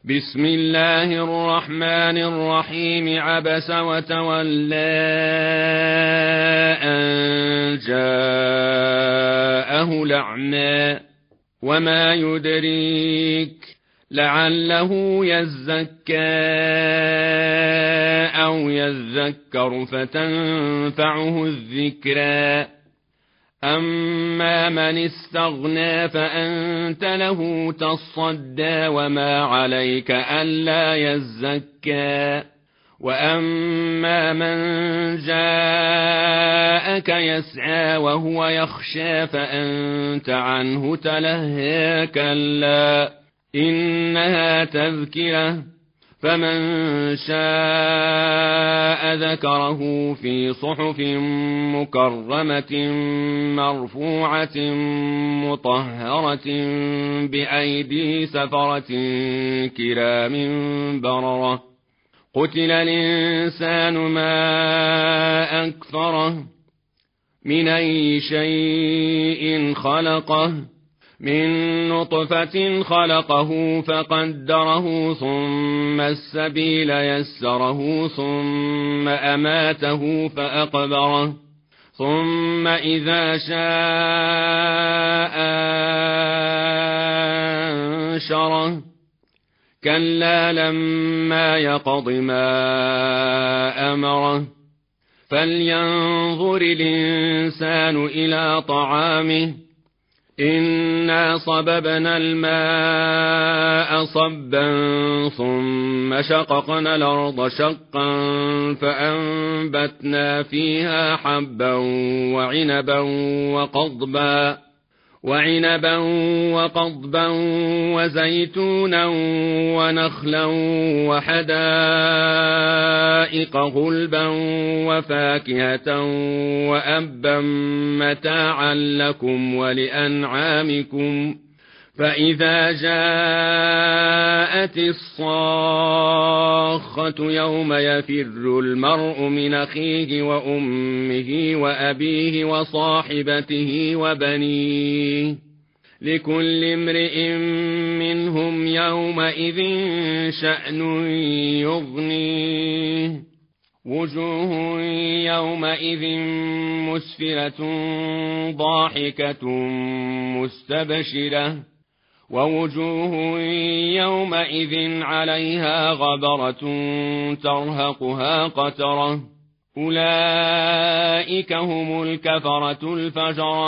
بسم الله الرحمن الرحيم. عبس وتولى أن جاءه الأعمى وما يدريك لعله يزكى أو يذكر فتنفعه الذكرى. أما من استغنى فأنت له تصدى وما عليك ألا يزكى. وأما من جاءك يسعى وهو يخشى فأنت عنه تلهى. كلا إنها تذكرة فمن شاء ذكره في صحف مكرمة مرفوعة مطهرة بأيدي سفرة كرام بررة. قتل الإنسان ما أكفره من أي شيء خلقه من نطفة خلقه فقدره ثم السبيل يسره ثم أماته فأقبره ثم إذا شاء أنشره. كلا لما يقض ما أمره. فلينظر الإنسان إلى طعامه إنا صببنا الماء صبا ثم شققنا الأرض شقا فأنبتنا فيها حبا وعنبا وقضبا وزيتونا ونخلا وحدائق غلبا وفاكهة وأبا متاعا لكم ولأنعامكم. فإذا جاءت الصاخة يوم يفر المرء من أخيه وأمه وأبيه وصاحبته وبنيه لكل امرئ منهم يومئذ شأن يغنيه. وجوه يومئذ مسفرة ضاحكة مستبشرة ووجوه يومئذ عليها غبرة ترهقها قترة. أولئك هم الكفرة الفجرة.